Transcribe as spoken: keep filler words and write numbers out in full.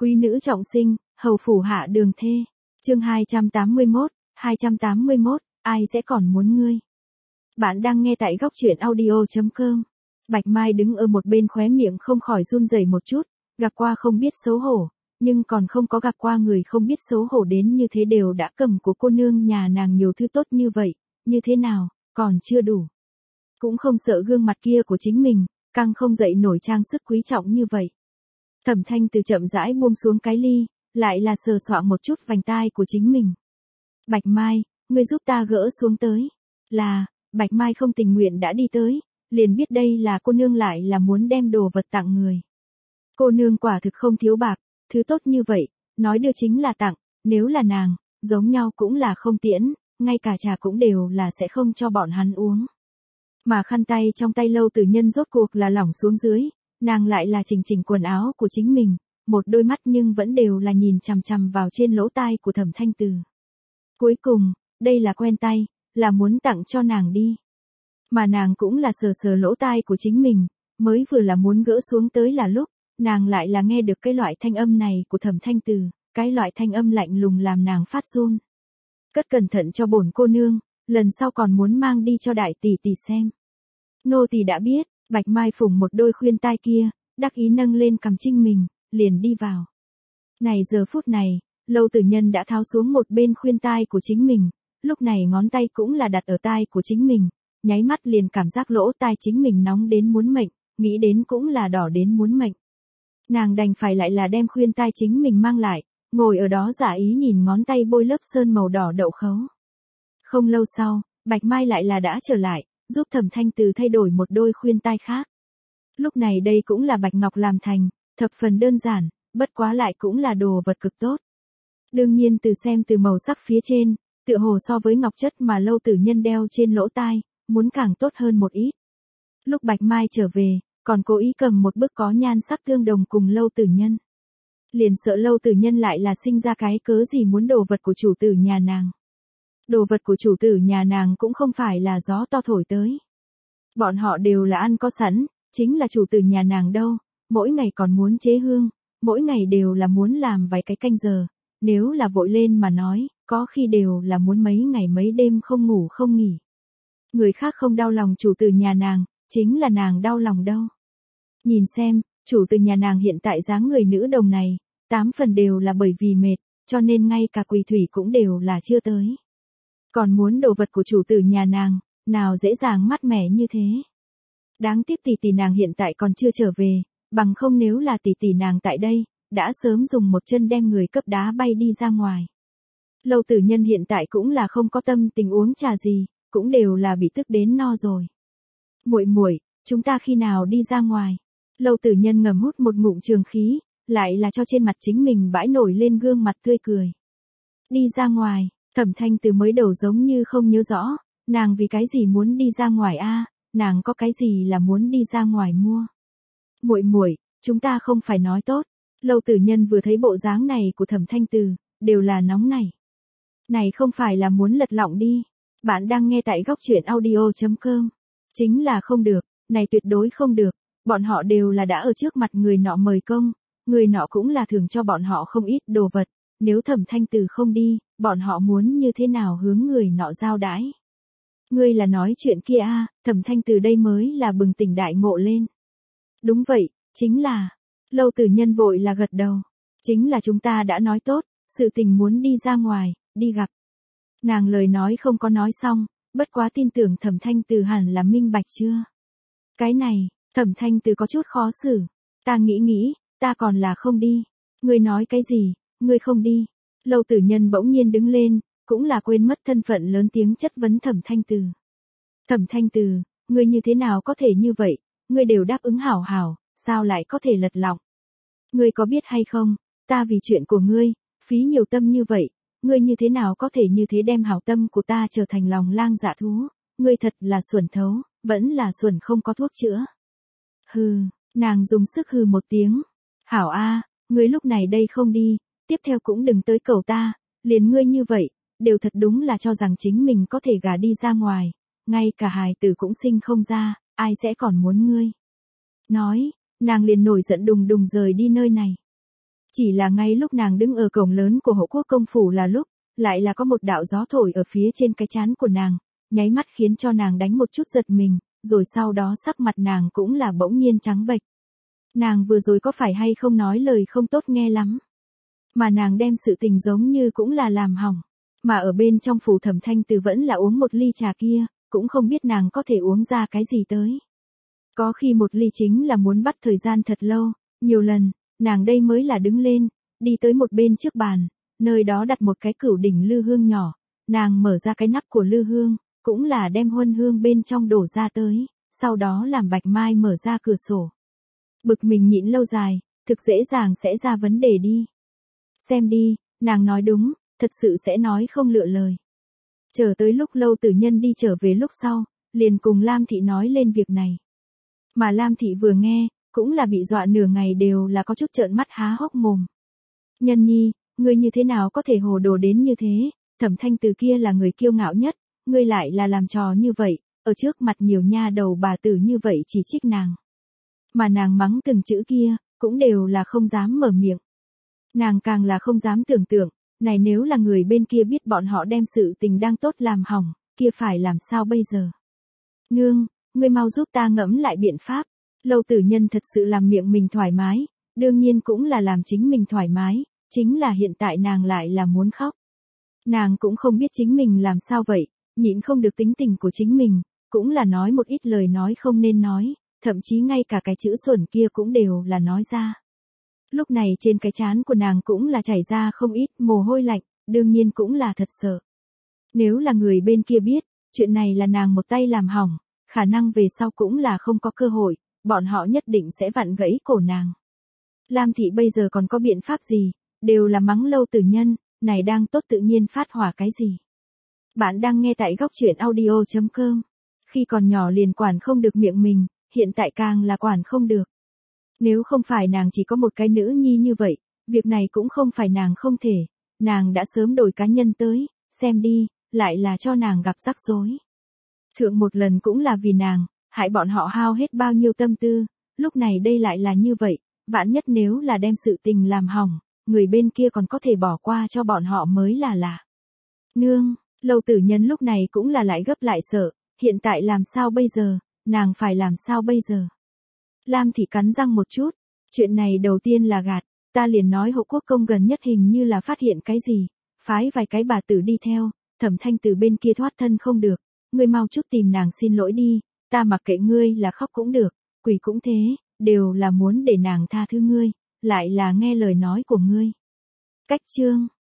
Quý nữ trọng sinh, hầu phủ hạ đường thê. Chương hai trăm tám mươi mốt, hai trăm tám mươi mốt, ai sẽ còn muốn ngươi. Bạn đang nghe tại góc truyện audio chấm com. Bạch Mai đứng ở một bên khóe miệng không khỏi run rẩy một chút, gặp qua không biết xấu hổ, nhưng còn không có gặp qua người không biết xấu hổ đến như thế đều đã cầm của cô nương nhà nàng nhiều thứ tốt như vậy, như thế nào, còn chưa đủ. Cũng không sợ gương mặt kia của chính mình, càng không dậy nổi trang sức quý trọng như vậy. Thẩm Thanh Từ chậm rãi buông xuống cái ly, lại là sờ soạng một chút vành tai của chính mình. Bạch Mai, ngươi giúp ta gỡ xuống tới. Là, Bạch Mai không tình nguyện đã đi tới, liền biết đây là cô nương lại là muốn đem đồ vật tặng người. Cô nương quả thực không thiếu bạc, thứ tốt như vậy, nói đưa chính là tặng, nếu là nàng, giống nhau cũng là không tiễn, ngay cả trà cũng đều là sẽ không cho bọn hắn uống. Mà khăn tay trong tay Lâu Tử Nhân rốt cuộc là lỏng xuống dưới, nàng lại là chỉnh chỉnh quần áo của chính mình, một đôi mắt nhưng vẫn đều là nhìn chằm chằm vào trên lỗ tai của Thẩm Thanh Từ. Cuối cùng, đây là quen tay, là muốn tặng cho nàng đi. Mà nàng cũng là sờ sờ lỗ tai của chính mình, mới vừa là muốn gỡ xuống tới là lúc, nàng lại là nghe được cái loại thanh âm này của Thẩm Thanh Từ, cái loại thanh âm lạnh lùng làm nàng phát run. Cất cẩn thận cho bổn cô nương, lần sau còn muốn mang đi cho đại tỷ tỷ xem. Nô tỳ đã biết. Bạch Mai phủng một đôi khuyên tai kia, đắc ý nâng lên cằm trinh mình, liền đi vào. Này giờ phút này, Lâu Tử Nhân đã tháo xuống một bên khuyên tai của chính mình, lúc này ngón tay cũng là đặt ở tai của chính mình, nháy mắt liền cảm giác lỗ tai chính mình nóng đến muốn mệnh, nghĩ đến cũng là đỏ đến muốn mệnh. Nàng đành phải lại là đem khuyên tai chính mình mang lại, ngồi ở đó giả ý nhìn ngón tay bôi lớp sơn màu đỏ đậu khấu. Không lâu sau, Bạch Mai lại là đã trở lại, giúp Thẩm Thanh Từ thay đổi một đôi khuyên tai khác. Lúc này đây cũng là bạch ngọc làm thành, thập phần đơn giản, bất quá lại cũng là đồ vật cực tốt. Đương nhiên từ xem từ màu sắc phía trên, tựa hồ so với ngọc chất mà Lâu Tử Nhân đeo trên lỗ tai, muốn càng tốt hơn một ít. Lúc Bạch Mai trở về, còn cố ý cầm một bức có nhan sắc tương đồng cùng Lâu Tử Nhân. Liền sợ Lâu Tử Nhân lại là sinh ra cái cớ gì muốn đồ vật của chủ tử nhà nàng. Đồ vật của chủ tử nhà nàng cũng không phải là gió to thổi tới. Bọn họ đều là ăn có sẵn, chính là chủ tử nhà nàng đâu, mỗi ngày còn muốn chế hương, mỗi ngày đều là muốn làm vài cái canh giờ, nếu là vội lên mà nói, có khi đều là muốn mấy ngày mấy đêm không ngủ không nghỉ. Người khác không đau lòng chủ tử nhà nàng, chính là nàng đau lòng đâu. Nhìn xem, chủ tử nhà nàng hiện tại dáng người nữ đồng này, tám phần đều là bởi vì mệt, cho nên ngay cả quỳ thủy cũng đều là chưa tới. Còn muốn đồ vật của chủ tử nhà nàng, nào dễ dàng mát mẻ như thế. Đáng tiếc tỷ tỷ nàng hiện tại còn chưa trở về, bằng không nếu là tỷ tỷ nàng tại đây, đã sớm dùng một chân đem người cấp đá bay đi ra ngoài. Lâu Tử Nhân hiện tại cũng là không có tâm tình uống trà gì, cũng đều là bị tức đến no rồi. Muội muội, chúng ta khi nào đi ra ngoài? Lâu Tử Nhân ngầm hút một ngụm trường khí, lại là cho trên mặt chính mình bãi nổi lên gương mặt tươi cười. Đi ra ngoài. Thẩm Thanh Từ mới đầu giống như không nhớ rõ, nàng vì cái gì muốn đi ra ngoài a, nàng có cái gì là muốn đi ra ngoài mua. Muội muội, chúng ta không phải nói tốt. Lâu Tử Nhân vừa thấy bộ dáng này của Thẩm Thanh Từ, đều là nóng nảy. Này không phải là muốn lật lọng đi. Bạn đang nghe tại góc truyện audio chấm com. Chính là không được, này tuyệt đối không được, bọn họ đều là đã ở trước mặt người nọ mời công, người nọ cũng là thường cho bọn họ không ít đồ vật. Nếu Thẩm Thanh Từ không đi, bọn họ muốn như thế nào hướng người nọ giao đãi. Ngươi là nói chuyện kia a, à, Thẩm Thanh Từ đây mới là bừng tỉnh đại ngộ lên. Đúng vậy, chính là. Lâu Tử Nhân vội là gật đầu. Chính là chúng ta đã nói tốt, sự tình muốn đi ra ngoài, đi gặp. Nàng lời nói không có nói xong, bất quá tin tưởng Thẩm Thanh Từ hẳn là minh bạch chưa. Cái này, Thẩm Thanh Từ có chút khó xử. Ta nghĩ nghĩ, ta còn là không đi. Ngươi nói cái gì? Ngươi không đi. Lâu Tử Nhân bỗng nhiên đứng lên, cũng là quên mất thân phận lớn tiếng chất vấn Thẩm Thanh Từ. Thẩm Thanh Từ, ngươi như thế nào có thể như vậy, ngươi đều đáp ứng hảo hảo, sao lại có thể lật lọng. Ngươi có biết hay không, ta vì chuyện của ngươi, phí nhiều tâm như vậy, ngươi như thế nào có thể như thế đem hảo tâm của ta trở thành lòng lang dạ thú, ngươi thật là xuẩn thấu, vẫn là xuẩn không có thuốc chữa. Hừ, nàng dùng sức hừ một tiếng. Hảo a, ngươi lúc này đây không đi. Tiếp theo cũng đừng tới cầu ta, liền ngươi như vậy, đều thật đúng là cho rằng chính mình có thể gả đi ra ngoài, ngay cả hài tử cũng sinh không ra, ai sẽ còn muốn ngươi. Nói, nàng liền nổi giận đùng đùng rời đi nơi này. Chỉ là ngay lúc nàng đứng ở cổng lớn của Hộ Quốc công phủ là lúc, lại là có một đạo gió thổi ở phía trên cái trán của nàng, nháy mắt khiến cho nàng đánh một chút giật mình, rồi sau đó sắc mặt nàng cũng là bỗng nhiên trắng bệch. Nàng vừa rồi có phải hay không nói lời không tốt nghe lắm, mà nàng đem sự tình giống như cũng là làm hỏng, mà ở bên trong phủ Thẩm Thanh Từ vẫn là uống một ly trà kia, cũng không biết nàng có thể uống ra cái gì tới. Có khi một ly chính là muốn bắt thời gian thật lâu, nhiều lần, nàng đây mới là đứng lên, đi tới một bên trước bàn, nơi đó đặt một cái cửu đỉnh lư hương nhỏ, nàng mở ra cái nắp của lư hương, cũng là đem huân hương bên trong đổ ra tới, sau đó làm Bạch Mai mở ra cửa sổ. Bực mình nhịn lâu dài, thực dễ dàng sẽ ra vấn đề đi. Xem đi, nàng nói đúng, thật sự sẽ nói không lựa lời. Chờ tới lúc Lâu Tử Nhân đi trở về lúc sau, liền cùng Lam Thị nói lên việc này. Mà Lam Thị vừa nghe, cũng là bị dọa nửa ngày đều là có chút trợn mắt há hốc mồm. Nhân nhi, ngươi như thế nào có thể hồ đồ đến như thế, Thẩm Thanh Từ kia là người kiêu ngạo nhất, ngươi lại là làm trò như vậy, ở trước mặt nhiều nha đầu bà tử như vậy chỉ trích nàng. Mà nàng mắng từng chữ kia, cũng đều là không dám mở miệng. Nàng càng là không dám tưởng tượng, này nếu là người bên kia biết bọn họ đem sự tình đang tốt làm hỏng, kia phải làm sao bây giờ? Nương, ngươi mau giúp ta ngẫm lại biện pháp. Lâu Tử Nhân thật sự làm miệng mình thoải mái, đương nhiên cũng là làm chính mình thoải mái, chính là hiện tại nàng lại là muốn khóc. Nàng cũng không biết chính mình làm sao vậy, nhịn không được tính tình của chính mình, cũng là nói một ít lời nói không nên nói, thậm chí ngay cả cái chữ xuẩn kia cũng đều là nói ra. Lúc này trên cái trán của nàng cũng là chảy ra không ít mồ hôi lạnh, đương nhiên cũng là thật sợ. Nếu là người bên kia biết, chuyện này là nàng một tay làm hỏng, khả năng về sau cũng là không có cơ hội, bọn họ nhất định sẽ vặn gãy cổ nàng. Lam Thị bây giờ còn có biện pháp gì, đều là mắng Lâu Tử Nhân, này đang tốt tự nhiên phát hỏa cái gì. Bạn đang nghe tại góc truyện audio chấm com. Khi còn nhỏ liền quản không được miệng mình, hiện tại càng là quản không được. Nếu không phải nàng chỉ có một cái nữ nhi như vậy, việc này cũng không phải nàng không thể, nàng đã sớm đổi cá nhân tới, xem đi, lại là cho nàng gặp rắc rối. Thượng một lần cũng là vì nàng, hại bọn họ hao hết bao nhiêu tâm tư, lúc này đây lại là như vậy, vạn nhất nếu là đem sự tình làm hỏng, người bên kia còn có thể bỏ qua cho bọn họ mới là lạ. Nương, Lâu Tử Nhân lúc này cũng là lại gấp lại sợ, hiện tại làm sao bây giờ, nàng phải làm sao bây giờ. Lam Thị cắn răng một chút, chuyện này đầu tiên là gạt, ta liền nói Hộ Quốc công gần nhất hình như là phát hiện cái gì, phái vài cái bà tử đi theo, Thẩm Thanh Từ bên kia thoát thân không được, ngươi mau chút tìm nàng xin lỗi đi, ta mặc kệ ngươi là khóc cũng được, quỳ cũng thế, đều là muốn để nàng tha thứ ngươi, lại là nghe lời nói của ngươi. Cách chương